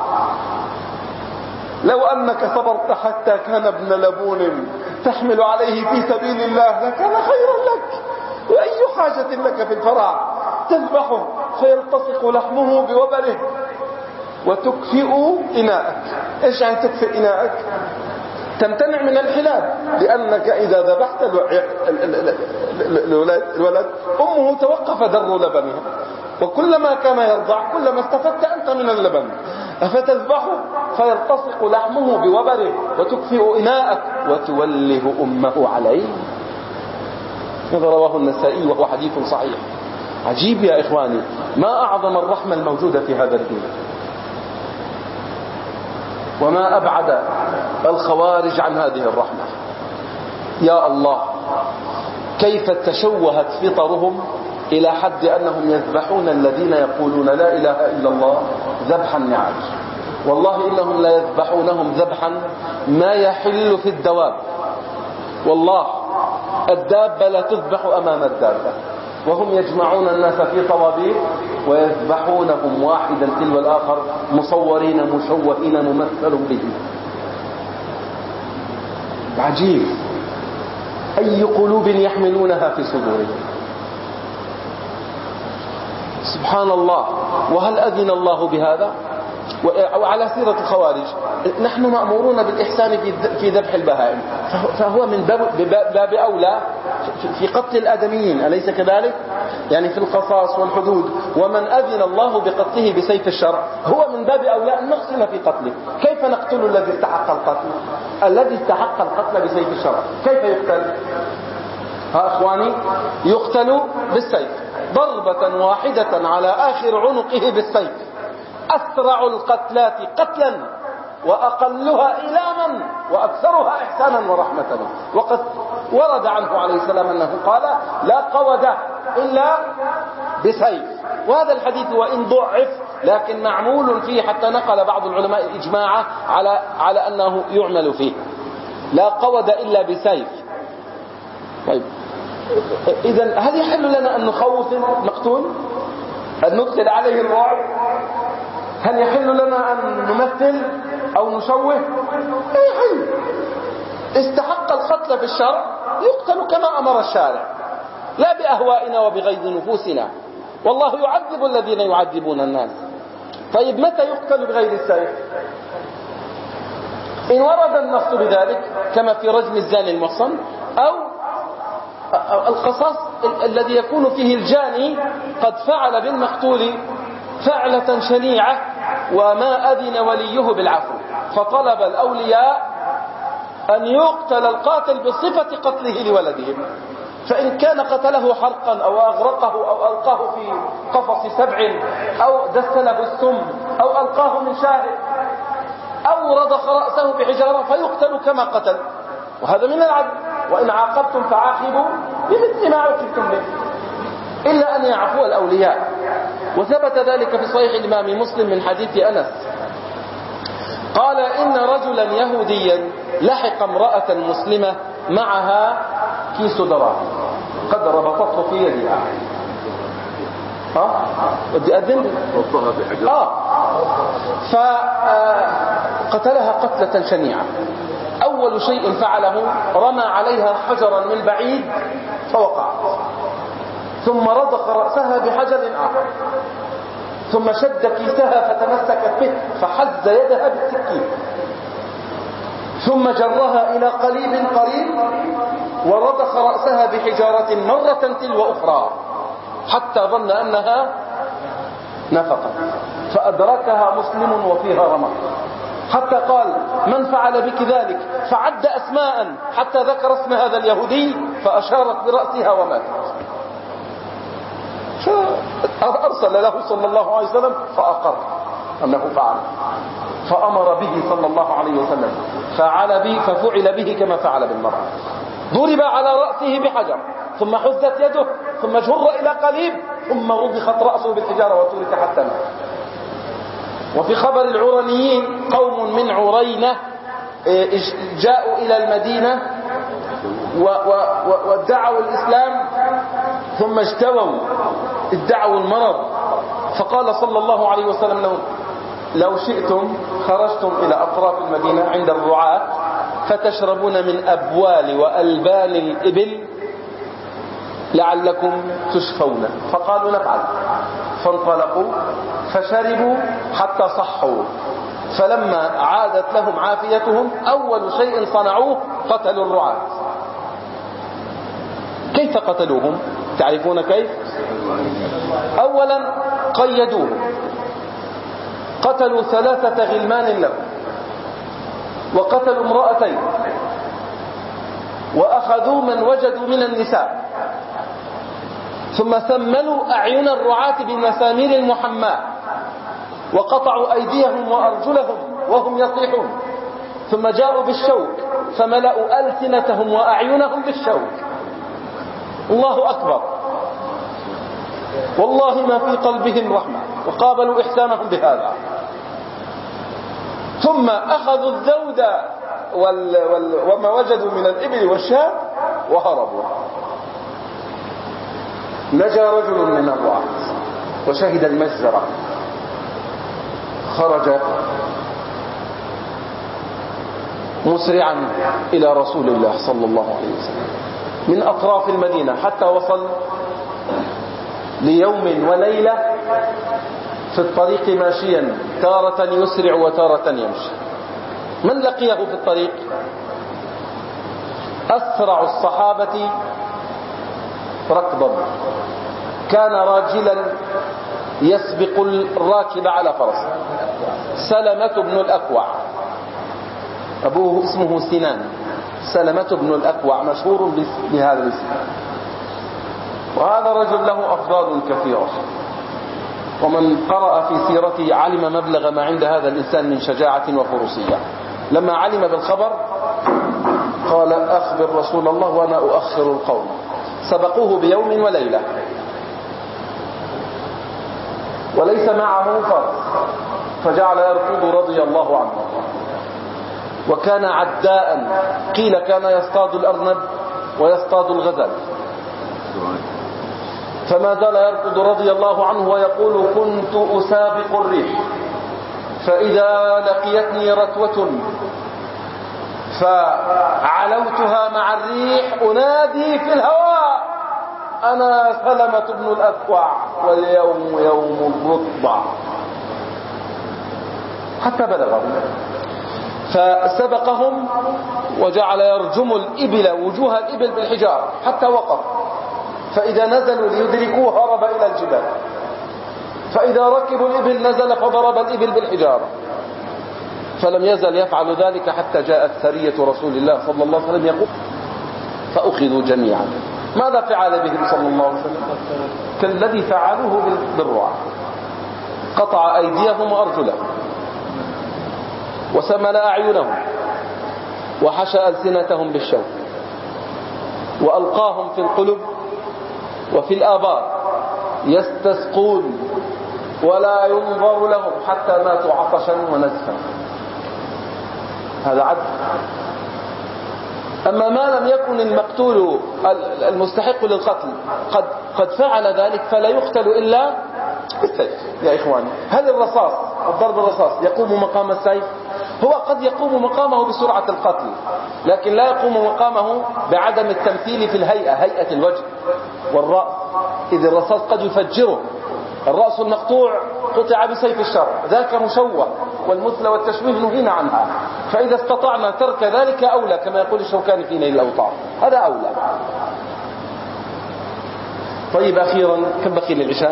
لو أنك صبرت حتى كان ابن لبون تحمل عليه في سبيل الله لكان خيرا لك، وأي حاجة لك في الفرع؟ تذبحه فيلتصق لحمه بوبره وتكفئ إناءك. إيش يعني تكفئ إناءك؟ تمتنع من الحلاب، لأنك إذا ذبحت الولد أمه توقف در لبنها، وكلما كان يرضع كلما استفدت أنت من اللبن، فتذبحه فيلتصق لحمه بوبره وتكفئ إناءك وتوله أمه عليه. هذا رواه النسائي وهو حديث صحيح. عجيب يا إخواني، ما أعظم الرحمة الموجودة في هذا الدين، وما أبعد الخوارج عن هذه الرحمة. يا الله، كيف تشوهت فطرهم إلى حد أنهم يذبحون الذين يقولون لا إله إلا الله ذبح النعاج. والله إنهم لا يذبحونهم ذبحا ما يحل في الدواب. والله الدابة لا تذبح أمام الدابة، وهم يجمعون الناس في طوابير ويذبحونهم واحدا تلو الآخر، مصورين مشوهين ممثل به. عجيب، أي قلوب يحملونها في صدورهم. سبحان الله. وهل أذن الله بهذا؟ وعلى سيرة الخوارج، نحن مأمورون بالإحسان في ذبح البهائم، فهو من باب أولى في قتل الآدميين، أليس كذلك؟ يعني في القصاص والحدود. ومن أذن الله بقتله بسيف الشرع هو من باب أولى أن نحسن في قتله. كيف نقتل الذي استحق القتل؟ الذي استحق القتل بسيف الشرع كيف يقتل؟ ها أخواني، يقتل بالسيف، ضربة واحدة على آخر عنقه بالسيف، أسرع القتلات قتلا وأقلها إلاما وأكثرها إحسانا ورحمة. وقد ورد عنه عليه السلام أنه قال: لا قود إلا بسيف. وهذا الحديث وإن ضعف لكن معمول فيه، حتى نقل بعض العلماء الإجماع على على أنه يعمل فيه. لا قود إلا بسيف. طيب، إذن هل يحل لنا أن نخوف المقتول، أن ندخل عليه الرعب؟ هل يحل لنا أن نمثل أو نشوه؟ لا يحل. استحق القتل في الشرع يقتل كما أمر الشارع، لا بأهوائنا وبغيظ نفوسنا. والله يعذب الذين يعذبون الناس. طيب، متى يقتل بغير السيف؟ إن ورد النص بذلك كما في رجم الزاني المحصن، أو القصاص الذي يكون فيه الجاني قد فعل بالمقتول فعلة شنيعة وما أذن وليه بالعفو، فطلب الأولياء أن يقتل القاتل بصفة قتله لولدهم. فإن كان قتله حرقا أو أغرقه أو ألقاه في قفص سبع أو دسله السم أو ألقاه من شاهد أو رضخ رأسه بحجارة فيقتل كما قتل، وهذا من العدل. وإن عاقبتم فعاقبوا بمثل ما عوقبتم به، إلا أن يعفو الأولياء. وثبت ذلك في صحيح الإمام مسلم من حديث أنس قال: إن رجلا يهوديا لحق امرأة مسلمة معها كيس دراهم قد ربطته في يدها. ها بدي أذن آه فقتلها قتلة شنيعة. أول شيء فعله رمى عليها حجرا من بعيد فوقعت، ثم رضخ رأسها بحجر آخر، ثم شد كيسها فتمسكت به فحز يدها بالسكين، ثم جرها إلى قليب قريب ورضخ رأسها بحجارة مرة تلو أخرى حتى ظن أنها نفقت، فأدركها مسلم وفيها رمق، حتى قال: من فعل بك ذلك؟ فعد أسماء حتى ذكر اسم هذا اليهودي فأشارت برأسها وماتت. فأرسل له صلى الله عليه وسلم فأقر أنه فعل. فأمر به صلى الله عليه وسلم، فعل به ففعل به كما فعل بالمرأة. ضرب على رأسه بحجر، ثم حزت يده، ثم جر إلى قليب، ثم رضخت رأسه بالحجارة وترك حتى مات. وفي خبر العرنيين قوم من عرينة جاءوا إلى المدينة وادعوا الإسلام، ثم اجتووا ادعوا المرض، فقال صلى الله عليه وسلم لهم: لو شئتم خرجتم إلى أطراف المدينة عند الرعاة فتشربون من أبوال وألبان الإبل لعلكم تشفون. فقالوا: نفعل. فانطلقوا فشربوا حتى صحوا، فلما عادت لهم عافيتهم أول شيء صنعوه قتلوا الرعاة. كيف قتلوهم؟ تعرفون كيف؟ أولا قيدوهم، قتلوا ثلاثة غلمان لهم، وقتلوا امرأتين، وأخذوا من وجدوا من النساء، ثم ثملوا أعين الرعاة بمسامير المحماة، وقطعوا أيديهم وأرجلهم وهم يصيحون، ثم جاءوا بالشوك فملأوا ألسنتهم وأعينهم بالشوك. الله أكبر، والله ما في قلبهم رحمة، وقابلوا إحسانهم بهذا. ثم أخذوا الذود وال... وال... وما وجدوا من الإبل والشاة وهربوا. نجا رجل من الرعاة وشهد المجزرة، خرج مسرعا إلى رسول الله صلى الله عليه وسلم من أطراف المدينة، حتى وصل ليوم وليلة في الطريق ماشيا، تارة يسرع وتارة يمشي. من لقيه في الطريق؟ أسرع الصحابة ركضا، كان راجلا يسبق الراكب على فرس، سلمة بن الأكوع، أبوه اسمه سنان، سلمة بن الأكوع مشهور بهذا الاسم. وهذا رجل له أفضال كثيرة، ومن قرأ في سيرته علم مبلغ ما عند هذا الإنسان من شجاعة وفروسية. لما علم بالخبر قال: أخبر رسول الله وأنا أؤخر القوم. سبقوه بيوم وليلة، وليس معه فرس، فجعل يركض رضي الله عنه. وكان عداء، قيل كان يصطاد الأرنب ويصطاد الغزال، فما زال يركض رضي الله عنه ويقول: كنت أسابق الريح، فإذا لقيتني رتوة فعلوتها مع الريح أنادي في الهواء: أنا سلمة بن الأكوع واليوم يوم الرطبة، حتى بلغهم. فسبقهم وجعل يرجم الإبل، وجوه الإبل بالحجارة حتى وقف، فإذا نزلوا ليدركوه هرب إلى الجبال، فإذا ركبوا الإبل نزل فضرب الإبل بالحجارة، فلم يزل يفعل ذلك حتى جاءت سرية رسول الله صلى الله عليه وسلم يقول: فأخذوا جميعا. ماذا فعل بهم صلى الله عليه وسلم؟ كالذي فعلوه بالرعاة، قطع أيديهم وأرجلهم، وسمل أعينهم، وحشى ألسنتهم بالشوك، وألقاهم في القلب وفي الآبار يستسقون ولا ينظر لهم حتى ماتوا عطشا ونزفا. هذا عدل. أما ما لم يكن المقتول المستحق للقتل قد, قد فعل ذلك فلا يقتل إلا بالسيف. يا إخواني، هل الرصاص الضرب الرصاص يقوم مقام السيف؟ هو قد يقوم مقامه بسرعة القتل، لكن لا يقوم مقامه بعدم التمثيل في الهيئة، هيئة الوجه والرأس، إذ الرصاص قد يفجره. الرأس المقطوع قطع بسيف الشرع، ذاك مشوه، والمثل والتشويه نهينا عنها، فإذا استطعنا ترك ذلك أولى، كما يقول الشوكاني في نيل الأوطار، هذا أولى. طيب، أخيرا، كم بقي للعشاء؟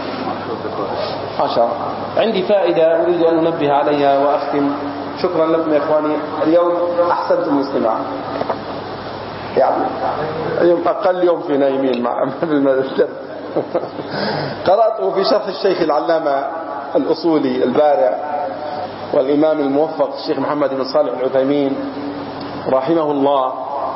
عشر. عندي فائدة أريد أن أنبه عليها وأختم. شكرا لكم يا إخواني، اليوم أحسنتم الاستماع، يعني اليوم أقل يوم في نايمين مع بالمدرسة. قرأته في شرح الشيخ العلامة الأصولي البارع، والإمام الموفق الشيخ محمد بن صالح العثيمين رحمه الله،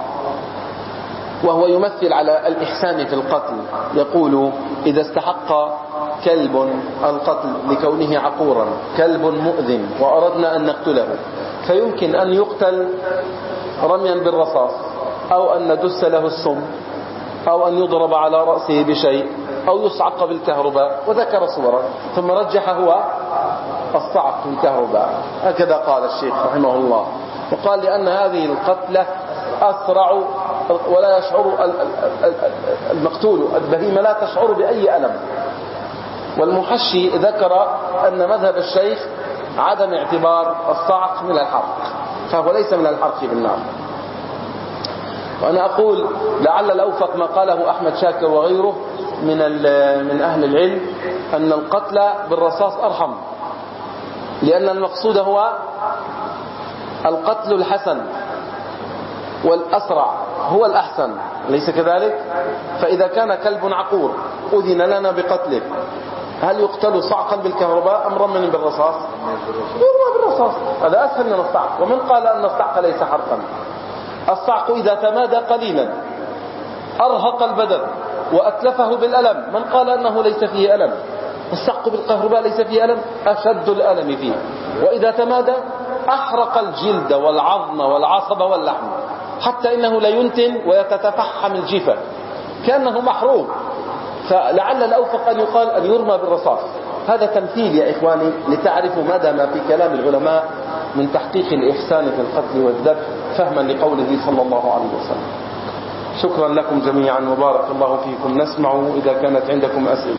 وهو يمثل على الإحسان في القتل. يقول: إذا استحق كلب القتل لكونه عقورا، كلب مؤذن، وأردنا أن نقتله، فيمكن أن يقتل رميا بالرصاص، أو أن ندس له السم، أو أن يضرب على رأسه بشيء، أو يصعق بالكهرباء، وذكر صورا، ثم رجح هو الصعق بالكهرباء. هكذا قال الشيخ رحمه الله، وقال لأن هذه القتلة أسرع، ولا يشعر المقتول البهيمة لا تشعر بأي ألم. والمحشي ذكر أن مذهب الشيخ عدم اعتبار الصعق من الحرق، فهو ليس من الحرق بالنار. وأنا أقول لعل الأوفق ما قاله أحمد شاكر وغيره من من أهل العلم، أن القتل بالرصاص أرحم، لأن المقصود هو القتل الحسن والأسرع، هو الأحسن، أليس كذلك؟ فإذا كان كلب عقور أذن لنا بقتله، هل يقتل صعقا بالكهرباء أم رميا بالرصاص؟ يرمى بالرصاص، هذا أسهل من الصعق. ومن قال أن الصعق ليس حرقا؟ الصعق إذا تمادى قليلا أرهق البدن وأتلفه بالألم، من قال أنه ليس فيه ألم؟ الصعق بالكهرباء ليس فيه ألم، أشد الألم فيه، وإذا تمادى أحرق الجلد والعظم والعصب واللحم، حتى إنه لا ينتن ويتتفحم الجفة كأنه محروق. فلعل الأوفق أن يقال أن يرمى بالرصاص. هذا تمثيل يا إخواني لتعرفوا مدى ما في كلام العلماء من تحقيق الإحسان في القتل والذبح، فهما لقوله صلى الله عليه وسلم. شكرا لكم جميعا وبارك الله فيكم. نسمع إذا كانت عندكم أسئلة.